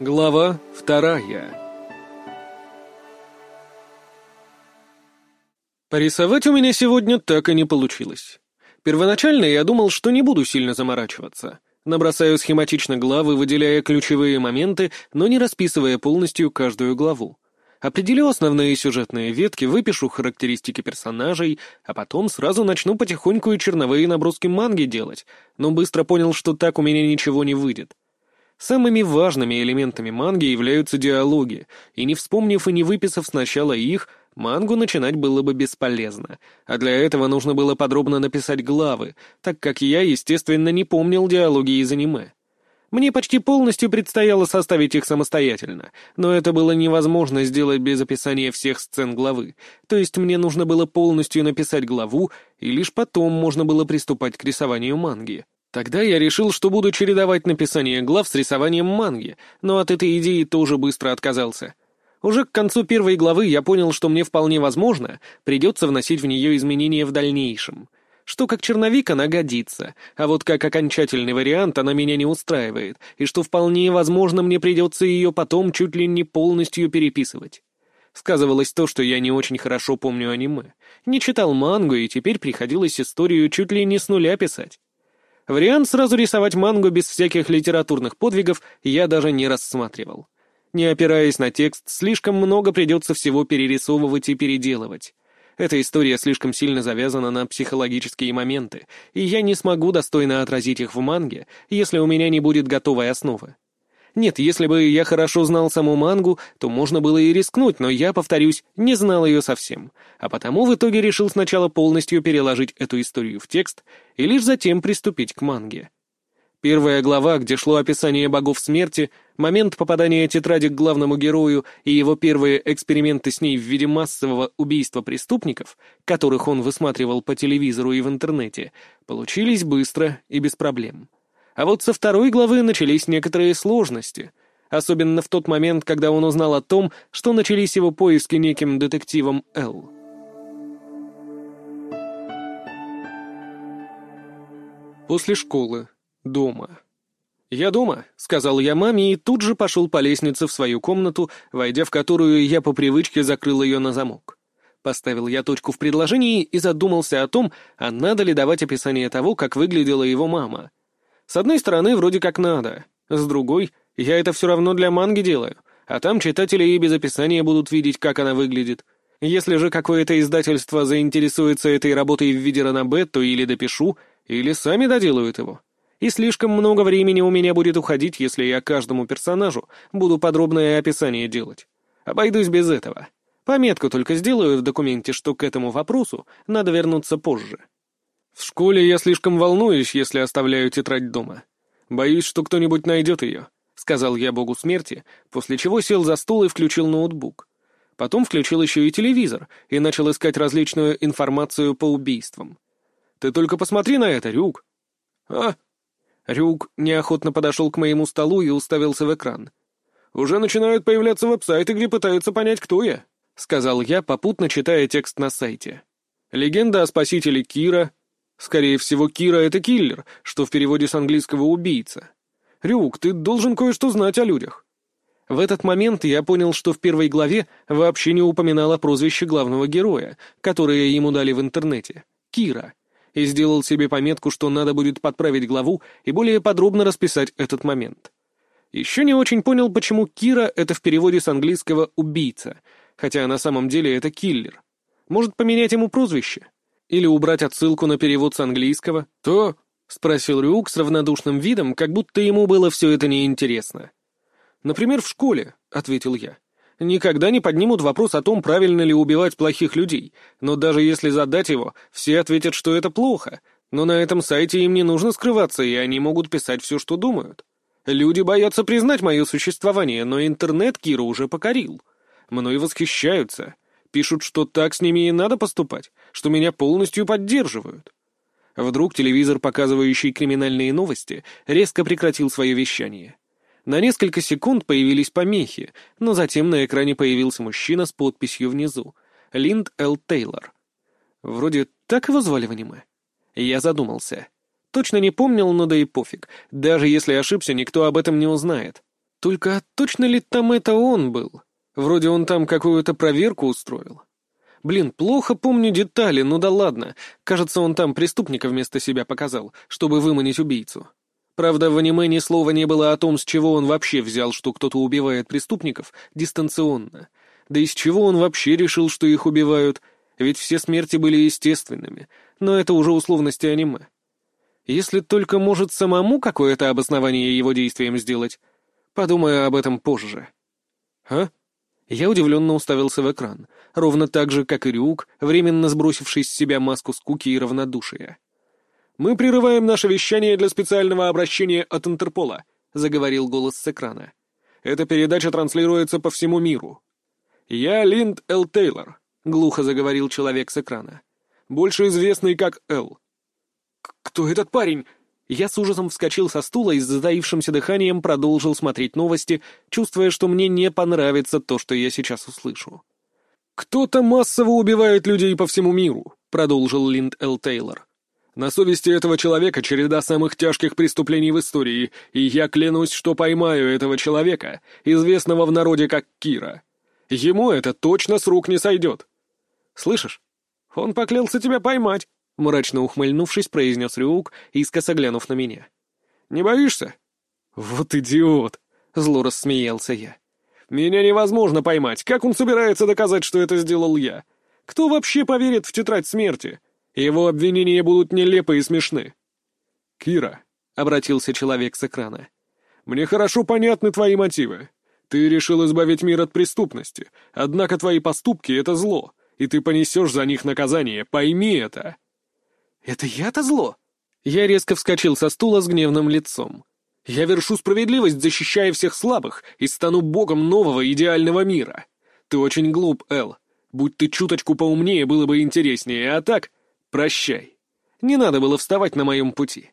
Глава 2. Порисовать у меня сегодня так и не получилось. Первоначально я думал, что не буду сильно заморачиваться. Набросаю схематично главы, выделяя ключевые моменты, но не расписывая полностью каждую главу. Определю основные сюжетные ветки, выпишу характеристики персонажей, а потом сразу начну потихоньку и черновые наброски манги делать, но быстро понял, что так у меня ничего не выйдет. Самыми важными элементами манги являются диалоги, и не вспомнив и не выписав сначала их, мангу начинать было бы бесполезно, а для этого нужно было подробно написать главы, так как я, естественно, не помнил диалоги из аниме. Мне почти полностью предстояло составить их самостоятельно, но это было невозможно сделать без описания всех сцен главы, то есть мне нужно было полностью написать главу, и лишь потом можно было приступать к рисованию манги. Тогда я решил, что буду чередовать написание глав с рисованием манги, но от этой идеи тоже быстро отказался. Уже к концу первой главы я понял, что мне вполне возможно придется вносить в нее изменения в дальнейшем. Что как черновик она годится, а вот как окончательный вариант она меня не устраивает, и что вполне возможно мне придется ее потом чуть ли не полностью переписывать. Сказывалось то, что я не очень хорошо помню аниме, не читал мангу, и теперь приходилось историю чуть ли не с нуля писать. Вариант сразу рисовать мангу без всяких литературных подвигов я даже не рассматривал. Не опираясь на текст, слишком много придется всего перерисовывать и переделывать. Эта история слишком сильно завязана на психологические моменты, и я не смогу достойно отразить их в манге, если у меня не будет готовой основы. Нет, если бы я хорошо знал саму мангу, то можно было и рискнуть, но я, повторюсь, не знал ее совсем, а потому в итоге решил сначала полностью переложить эту историю в текст и лишь затем приступить к манге. Первая глава, где шло описание богов смерти, момент попадания тетради к главному герою и его первые эксперименты с ней в виде массового убийства преступников, которых он высматривал по телевизору и в интернете, получились быстро и без проблем. А вот со второй главы начались некоторые сложности, особенно в тот момент, когда он узнал о том, что начались его поиски неким детективом Л. После школы. Дома. «Я дома», — сказал я маме и тут же пошел по лестнице в свою комнату, войдя в которую я по привычке закрыл ее на замок. Поставил я точку в предложении и задумался о том, а надо ли давать описание того, как выглядела его мама. С одной стороны, вроде как надо, с другой, я это все равно для манги делаю, а там читатели и без описания будут видеть, как она выглядит. Если же какое-то издательство заинтересуется этой работой в виде ранобэ, то или допишу, или сами доделают его. И слишком много времени у меня будет уходить, если я каждому персонажу буду подробное описание делать. Обойдусь без этого. Пометку только сделаю в документе, что к этому вопросу надо вернуться позже. В школе я слишком волнуюсь, если оставляю тетрадь дома. Боюсь, что кто-нибудь найдет ее, — сказал я богу смерти, после чего сел за стол и включил ноутбук. Потом включил еще и телевизор и начал искать различную информацию по убийствам. «Ты только посмотри на это, Рюк!» «А?» Рюк неохотно подошел к моему столу и уставился в экран. «Уже начинают появляться веб-сайты, где пытаются понять, кто я», — сказал я, попутно читая текст на сайте. «Легенда о спасителе Кира». Скорее всего, Кира — это киллер, что в переводе с английского «убийца». «Рюк, ты должен кое-что знать о людях». В этот момент я понял, что в первой главе вообще не упоминал о прозвище главного героя, которое ему дали в интернете — Кира, и сделал себе пометку, что надо будет подправить главу и более подробно расписать этот момент. Еще не очень понял, почему Кира — это в переводе с английского «убийца», хотя на самом деле это киллер. Может, поменять ему прозвище? Или убрать отсылку на перевод с английского? «То?» — спросил Рюк с равнодушным видом, как будто ему было все это неинтересно. «Например, в школе», — ответил я. «Никогда не поднимут вопрос о том, правильно ли убивать плохих людей, но даже если задать его, все ответят, что это плохо, но на этом сайте им не нужно скрываться, и они могут писать все, что думают. Люди боятся признать мое существование, но интернет Кира уже покорил. Мной восхищаются». Пишут, что так с ними и надо поступать, что меня полностью поддерживают. Вдруг телевизор, показывающий криминальные новости, резко прекратил свое вещание. На несколько секунд появились помехи, но затем на экране появился мужчина с подписью внизу — Линд Л. Тейлор. Вроде так его звали в аниме. Я задумался. Точно не помнил, но да и пофиг. Даже если ошибся, никто об этом не узнает. Только точно ли там это он был? Вроде он там какую-то проверку устроил. Блин, плохо помню детали, ну да ладно. Кажется, он там преступника вместо себя показал, чтобы выманить убийцу. Правда, в аниме ни слова не было о том, с чего он вообще взял, что кто-то убивает преступников дистанционно. Да и с чего он вообще решил, что их убивают? Ведь все смерти были естественными. Но это уже условности аниме. Если только может самому какое-то обоснование его действиям сделать. Подумаю об этом позже. А? Я удивленно уставился в экран, ровно так же, как и Рюк, временно сбросивший с себя маску скуки и равнодушия. «Мы прерываем наше вещание для специального обращения от Интерпола», — заговорил голос с экрана. «Эта передача транслируется по всему миру». «Я Линд Л. Тейлор», — глухо заговорил человек с экрана. «Больше известный как Эл». «Кто этот парень?» Я с ужасом вскочил со стула и с затаившимся дыханием продолжил смотреть новости, чувствуя, что мне не понравится то, что я сейчас услышу. «Кто-то массово убивает людей по всему миру», — продолжил Линд Л. Тейлор. «На совести этого человека череда самых тяжких преступлений в истории, и я клянусь, что поймаю этого человека, известного в народе как Кира. Ему это точно с рук не сойдет». «Слышишь? Он поклялся тебя поймать», — мрачно ухмыльнувшись, произнес Рюк, искоса глянув на меня. «Не боишься?» «Вот идиот!» — зло рассмеялся я. «Меня невозможно поймать. Как он собирается доказать, что это сделал я? Кто вообще поверит в тетрадь смерти? Его обвинения будут нелепы и смешны». «Кира», — обратился человек с экрана, — «мне хорошо понятны твои мотивы. Ты решил избавить мир от преступности, однако твои поступки — это зло, и ты понесешь за них наказание, пойми это». «Это я-то зло?» Я резко вскочил со стула с гневным лицом. «Я вершу справедливость, защищая всех слабых, и стану богом нового идеального мира. Ты очень глуп, Эл. Будь ты чуточку поумнее, было бы интереснее, а так прощай. Не надо было вставать на моем пути».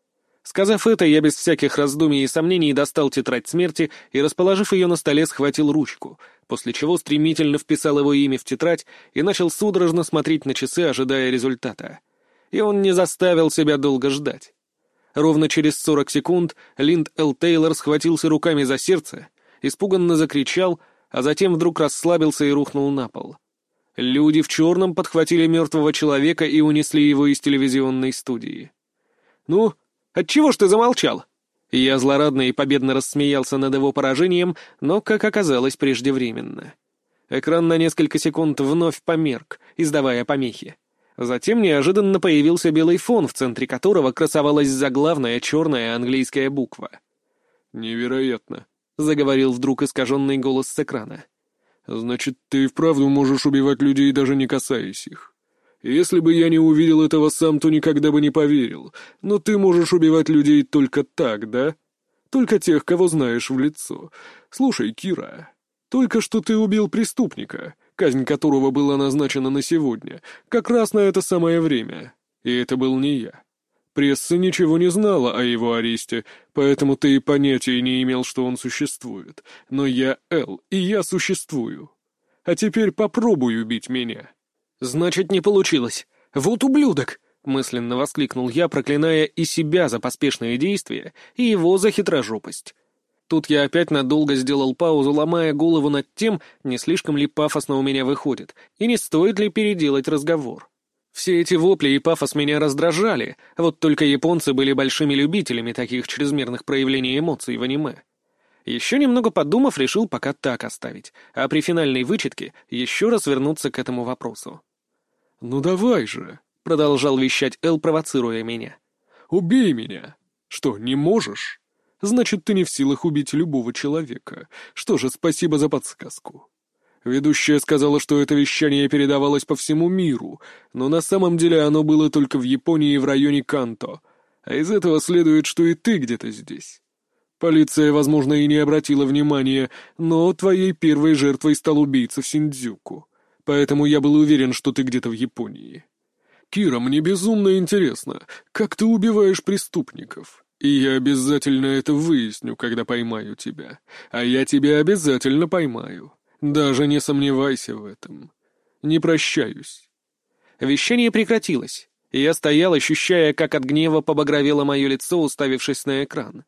Сказав это, я без всяких раздумий и сомнений достал тетрадь смерти и, расположив ее на столе, схватил ручку, после чего стремительно вписал его имя в тетрадь и начал судорожно смотреть на часы, ожидая результата. И он не заставил себя долго ждать. Ровно через 40 секунд Линд Л. Тейлор схватился руками за сердце, испуганно закричал, а затем вдруг расслабился и рухнул на пол. Люди в черном подхватили мертвого человека и унесли его из телевизионной студии. «Ну, отчего ж ты замолчал?» Я злорадно и победно рассмеялся над его поражением, но, как оказалось, преждевременно. Экран на несколько секунд вновь померк, издавая помехи. Затем неожиданно появился белый фон, в центре которого красовалась заглавная черная английская буква. «Невероятно», — заговорил вдруг искаженный голос с экрана. «Значит, ты и вправду можешь убивать людей, даже не касаясь их. Если бы я не увидел этого сам, то никогда бы не поверил. Но ты можешь убивать людей только так, да? Только тех, кого знаешь в лицо. Слушай, Кира, только что ты убил преступника, казнь которого была назначена на сегодня, как раз на это самое время. И это был не я. Пресса ничего не знала о его аресте, поэтому ты и понятия не имел, что он существует. Но я Эл, и я существую. А теперь попробуй убить меня». «Значит, не получилось. Вот ублюдок!» — мысленно воскликнул я, проклиная и себя за поспешные действия, и его за хитрожопость. Тут я опять надолго сделал паузу, ломая голову над тем, не слишком ли пафосно у меня выходит, и не стоит ли переделать разговор. Все эти вопли и пафос меня раздражали, вот только японцы были большими любителями таких чрезмерных проявлений эмоций в аниме. Еще немного подумав, решил пока так оставить, а при финальной вычетке еще раз вернуться к этому вопросу. «Ну давай же», — продолжал вещать Эл, провоцируя меня. «Убей меня. Что, не можешь? Значит, ты не в силах убить любого человека. Что же, спасибо за подсказку». Ведущая сказала, что это вещание передавалось по всему миру, но на самом деле оно было только в Японии в районе Канто, а из этого следует, что и ты где-то здесь. Полиция, возможно, и не обратила внимания, но твоей первой жертвой стал убийца в Синдзюку, поэтому я был уверен, что ты где-то в Японии. Кира, мне безумно интересно, как ты убиваешь преступников, и я обязательно это выясню, когда поймаю тебя, а я тебя обязательно поймаю. Даже не сомневайся в этом. Не прощаюсь». Вещание прекратилось, и я стоял, ощущая, как от гнева побагровело мое лицо, уставившись на экран.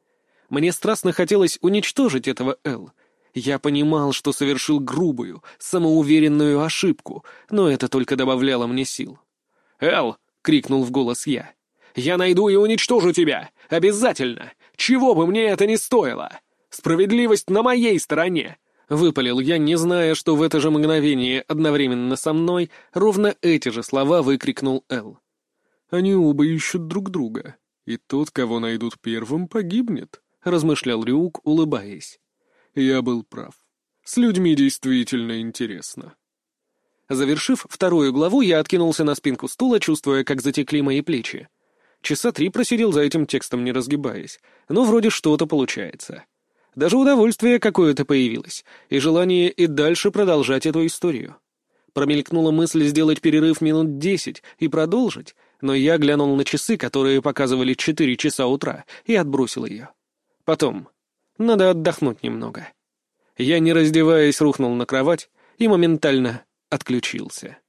Мне страстно хотелось уничтожить этого Эл. Я понимал, что совершил грубую, самоуверенную ошибку, но это только добавляло мне сил. «Эл!» — крикнул в голос я. «Я найду и уничтожу тебя! Обязательно! Чего бы мне это ни стоило! Справедливость на моей стороне!» Выпалил я, не зная, что в это же мгновение одновременно со мной ровно эти же слова выкрикнул Эл. «Они оба ищут друг друга, и тот, кого найдут первым, погибнет», — размышлял Рюк, улыбаясь. «Я был прав. С людьми действительно интересно». Завершив вторую главу, я откинулся на спинку стула, чувствуя, как затекли мои плечи. Часа 3 просидел за этим текстом, не разгибаясь, но вроде что-то получается. Даже удовольствие какое-то появилось, и желание и дальше продолжать эту историю. Промелькнула мысль сделать перерыв минут 10 и продолжить, но я глянул на часы, которые показывали 4 часа утра, и отбросил ее. Потом. Надо отдохнуть немного. Я, не раздеваясь, рухнул на кровать и моментально отключился.